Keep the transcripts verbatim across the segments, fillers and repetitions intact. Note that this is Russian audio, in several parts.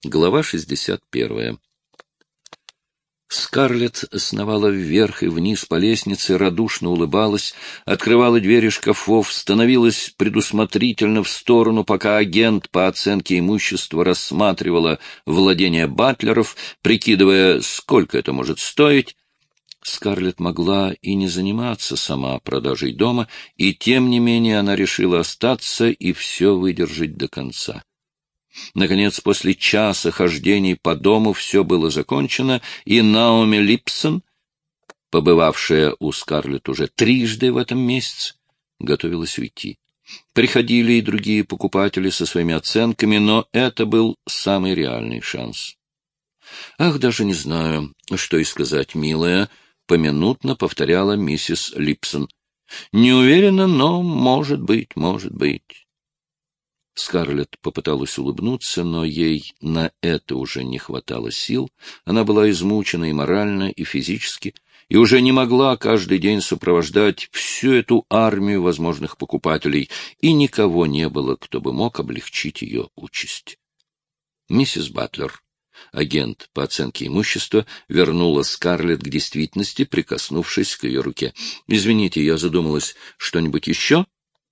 Глава шестьдесят первая. Скарлетт сновала вверх и вниз по лестнице, радушно улыбалась, открывала двери шкафов, становилась предусмотрительно в сторону, пока агент по оценке имущества рассматривала владения батлеров, прикидывая, сколько это может стоить. Скарлетт могла и не заниматься сама продажей дома, и тем не менее она решила остаться и все выдержать до конца. Наконец, после часа хождений по дому все было закончено, и Наоми Липсон, побывавшая у Скарлетт уже трижды в этом месяце, готовилась уйти. Приходили и другие покупатели со своими оценками, но это был самый реальный шанс. «Ах, даже не знаю, что и сказать, милая», — поминутно повторяла миссис Липсон. «Не уверена, но может быть, может быть». Скарлетт попыталась улыбнуться, но ей на это уже не хватало сил. Она была измучена и морально, и физически, и уже не могла каждый день сопровождать всю эту армию возможных покупателей, и никого не было, кто бы мог облегчить ее участь. Миссис Батлер, агент по оценке имущества, вернула Скарлетт к действительности, прикоснувшись к ее руке. «Извините, я задумалась, что-нибудь еще?»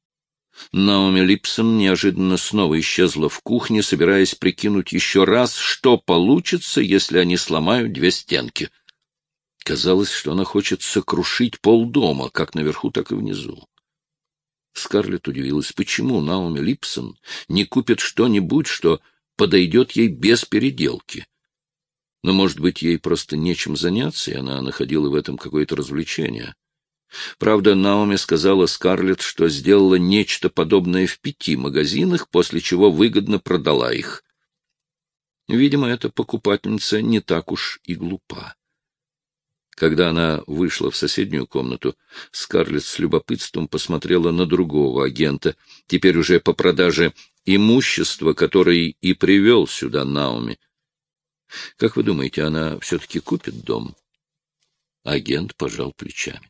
Наоми Липсон неожиданно снова исчезла в кухне, собираясь прикинуть еще раз, что получится, если они сломают две стенки. Казалось, что она хочет сокрушить полдома, как наверху, так и внизу. Скарлетт удивилась, почему Наоми Липсон не купит что-нибудь, что подойдет ей без переделки. Но, может быть, ей просто нечем заняться, и она находила в этом какое-то развлечение. Правда, Наоми сказала Скарлетт, что сделала нечто подобное в пяти магазинах, после чего выгодно продала их. Видимо, эта покупательница не так уж и глупа. Когда она вышла в соседнюю комнату, Скарлетт с любопытством посмотрела на другого агента, теперь уже по продаже имущества, который и привел сюда Наоми. Как вы думаете, она все-таки купит дом? Агент пожал плечами.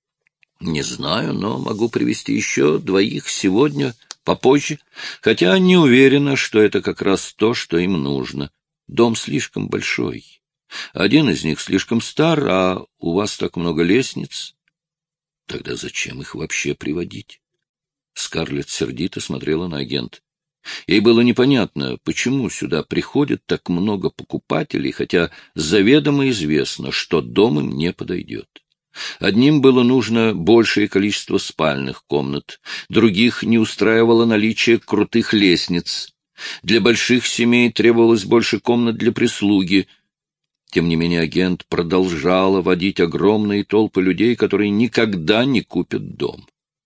Не знаю, но могу привести еще двоих сегодня, попозже, хотя не уверена, что это как раз то, что им нужно. Дом слишком большой. Один из них слишком стар, а у вас так много лестниц. Тогда зачем их вообще приводить? Скарлетт сердито смотрела на агента. Ей было непонятно, почему сюда приходит так много покупателей, хотя заведомо известно, что дом им не подойдет. Одним было нужно большее количество спальных комнат, других не устраивало наличие крутых лестниц. Для больших семей требовалось больше комнат для прислуги. Тем не менее агент продолжал водить огромные толпы людей, которые никогда не купят дом.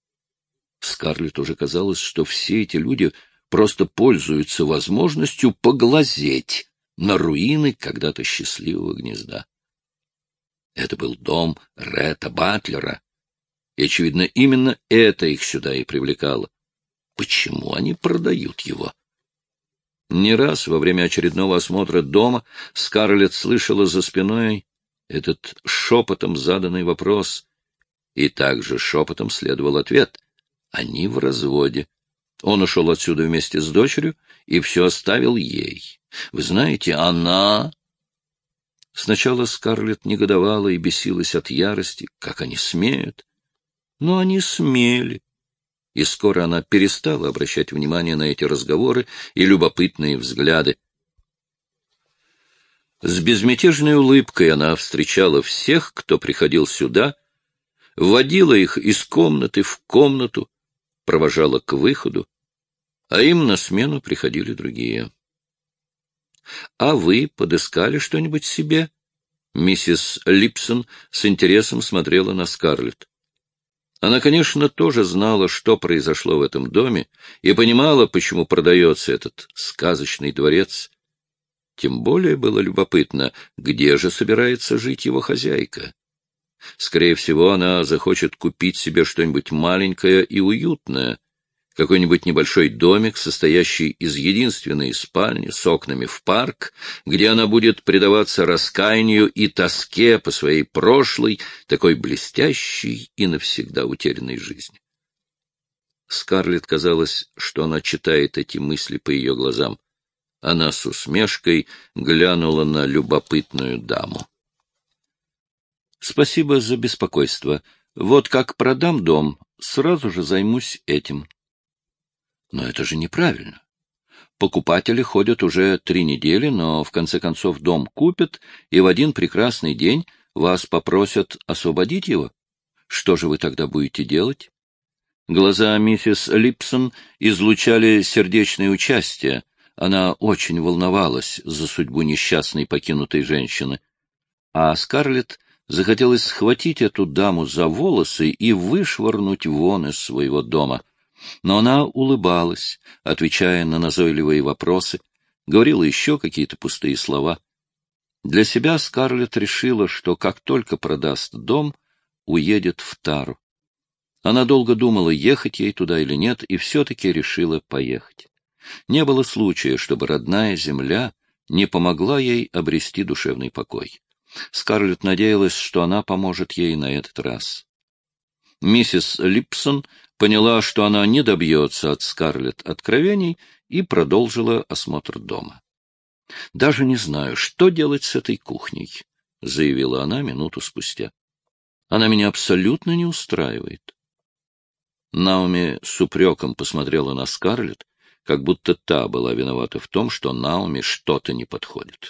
Скарлетт уже казалось, что все эти люди просто пользуются возможностью поглазеть на руины когда-то счастливого гнезда. Это был дом Ретта Батлера, и, очевидно, именно это их сюда и привлекало. Почему они продают его? Не раз во время очередного осмотра дома Скарлетт слышала за спиной этот шепотом заданный вопрос, и также шепотом следовал ответ. Они в разводе. Он ушел отсюда вместе с дочерью и все оставил ей. Вы знаете, она... Сначала Скарлетт негодовала и бесилась от ярости, как они смеют. Но они смели. И скоро она перестала обращать внимание на эти разговоры и любопытные взгляды. С безмятежной улыбкой она встречала всех, кто приходил сюда, вводила их из комнаты в комнату, провожала к выходу, а им на смену приходили другие. — А вы подыскали что-нибудь себе? Миссис Липсон с интересом смотрела на Скарлетт. Она, конечно, тоже знала, что произошло в этом доме, и понимала, почему продается этот сказочный дворец. Тем более было любопытно, где же собирается жить его хозяйка. Скорее всего, она захочет купить себе что-нибудь маленькое и уютное, какой-нибудь небольшой домик, состоящий из единственной спальни с окнами в парк, где она будет предаваться раскаянию и тоске по своей прошлой, такой блестящей и навсегда утерянной жизни. Скарлетт казалось, что она читает эти мысли по ее глазам. Она с усмешкой глянула на любопытную даму. — Спасибо за беспокойство. Вот как продам дом, сразу же займусь этим. — Но это же неправильно. Покупатели ходят уже три недели, но в конце концов дом купят, и в один прекрасный день вас попросят освободить его. Что же вы тогда будете делать? Глаза миссис Липсон излучали сердечное участие. Она очень волновалась за судьбу несчастной покинутой женщины. А Скарлетт захотелось схватить эту даму за волосы и вышвырнуть вон из своего дома. Но она улыбалась, отвечая на назойливые вопросы, говорила еще какие-то пустые слова. Для себя Скарлетт решила, что как только продаст дом, уедет в Тару. Она долго думала, ехать ей туда или нет, и все-таки решила поехать. Не было случая, чтобы родная земля не помогла ей обрести душевный покой. Скарлетт надеялась, что она поможет ей на этот раз. Миссис Липсон поняла, что она не добьется от Скарлетт откровений, и продолжила осмотр дома. — Даже не знаю, что делать с этой кухней, — заявила она минуту спустя. — Она меня абсолютно не устраивает. Наоми с упреком посмотрела на Скарлетт, как будто та была виновата в том, что Наоми что-то не подходит.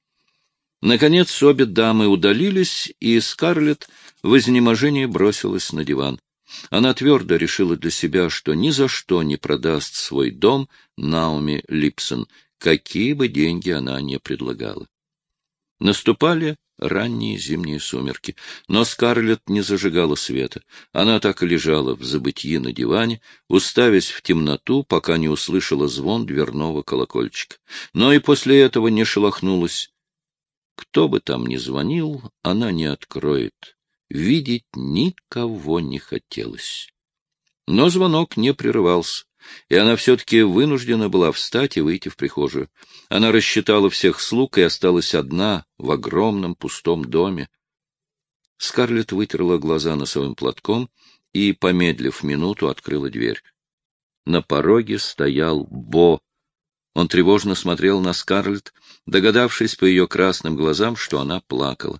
Наконец обе дамы удалились, и Скарлетт в изнеможении бросилась на диван. Она твердо решила для себя, что ни за что не продаст свой дом Наоми Липсон, какие бы деньги она ни предлагала. Наступали ранние зимние сумерки, но Скарлетт не зажигала света. Она так и лежала в забытьи на диване, уставясь в темноту, пока не услышала звон дверного колокольчика. Но и после этого не шелохнулась. Кто бы там ни звонил, она не откроет. Видеть никого не хотелось. Но звонок не прерывался, и она все-таки вынуждена была встать и выйти в прихожую. Она рассчитала всех слуг и осталась одна в огромном пустом доме. Скарлетт вытерла глаза носовым платком и, помедлив минуту, открыла дверь. На пороге стоял Бо. Он тревожно смотрел на Скарлетт, догадавшись по ее красным глазам, что она плакала.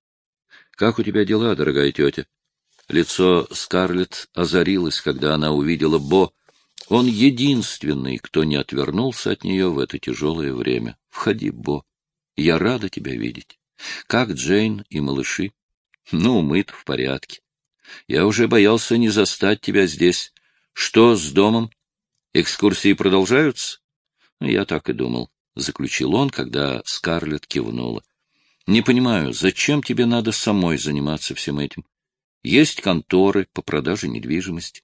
— Как у тебя дела, дорогая тетя? Лицо Скарлетт озарилось, когда она увидела Бо. Он единственный, кто не отвернулся от нее в это тяжелое время. — Входи, Бо. Я рада тебя видеть. Как Джейн и малыши? — Ну, мы-то в порядке. Я уже боялся не застать тебя здесь. Что с домом? Экскурсии продолжаются? — Я так и думал, — заключил он, когда Скарлетт кивнула. — Не понимаю, зачем тебе надо самой заниматься всем этим? Есть конторы по продаже недвижимости.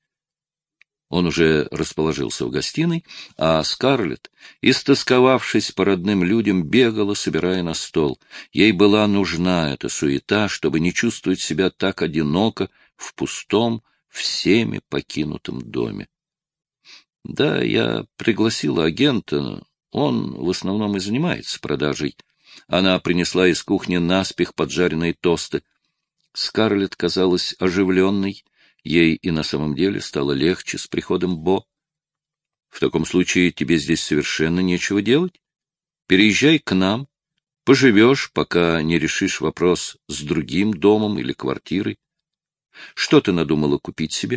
Он уже расположился в гостиной, а Скарлетт, истосковавшись по родным людям, бегала, собирая на стол. Ей была нужна эта суета, чтобы не чувствовать себя так одиноко в пустом, всеми покинутом доме. Да, я пригласила агента, он в основном и занимается продажей. Она принесла из кухни наспех поджаренные тосты. Скарлетт казалась оживленной, ей и на самом деле стало легче с приходом Бо. — В таком случае тебе здесь совершенно нечего делать. Переезжай к нам, поживешь, пока не решишь вопрос с другим домом или квартирой. Что ты надумала купить себе?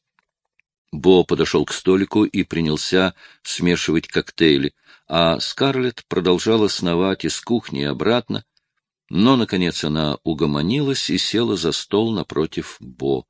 Бо подошел к столику и принялся смешивать коктейли, а Скарлетт продолжала сновать из кухни и обратно, но, наконец, она угомонилась и села за стол напротив Бо.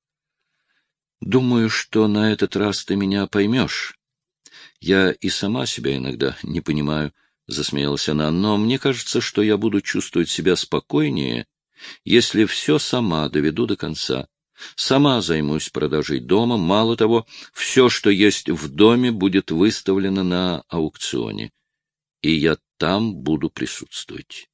— Думаю, что на этот раз ты меня поймешь. Я и сама себя иногда не понимаю, — засмеялась она, — но мне кажется, что я буду чувствовать себя спокойнее, если все сама доведу до конца. Сама займусь продажей дома. Мало того, все, что есть в доме, будет выставлено на аукционе, и я там буду присутствовать.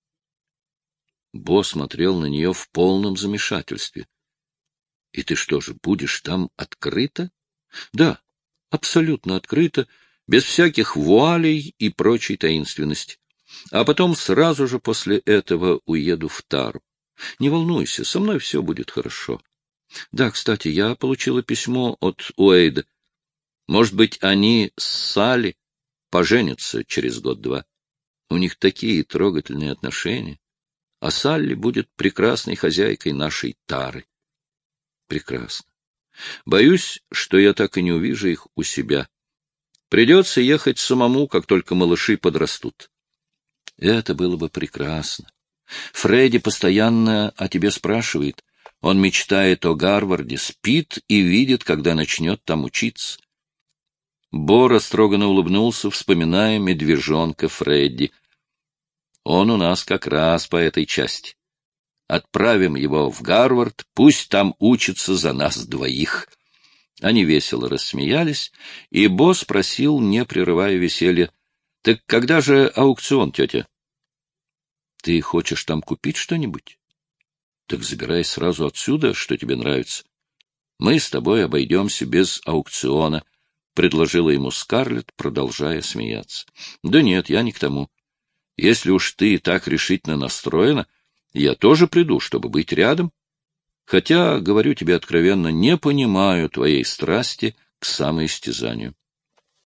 Бо смотрел на нее в полном замешательстве. — И ты что же, будешь там открыто? — Да, абсолютно открыто, без всяких вуалей и прочей таинственности. А потом сразу же после этого уеду в Тару. Не волнуйся, со мной все будет хорошо. Да, кстати, я получила письмо от Уэйда. Может быть, они с Салли поженятся через год-два. У них такие трогательные отношения. А Салли будет прекрасной хозяйкой нашей тары. Прекрасно. Боюсь, что я так и не увижу их у себя. Придется ехать самому, как только малыши подрастут. Это было бы прекрасно. Фредди постоянно о тебе спрашивает. Он мечтает о Гарварде, спит и видит, когда начнет там учиться. Бо растроганно улыбнулся, вспоминая медвежонка Фредди. Он у нас как раз по этой части. Отправим его в Гарвард, пусть там учится за нас двоих. Они весело рассмеялись, и Бо спросил, не прерывая веселья: — Так когда же аукцион, тетя? — Ты хочешь там купить что-нибудь? — Так забирай сразу отсюда, что тебе нравится. Мы с тобой обойдемся без аукциона, — предложила ему Скарлетт, продолжая смеяться. — Да нет, я не к тому. Если уж ты так решительно настроена, я тоже приду, чтобы быть рядом. Хотя, говорю тебе откровенно, не понимаю твоей страсти к самоистязанию.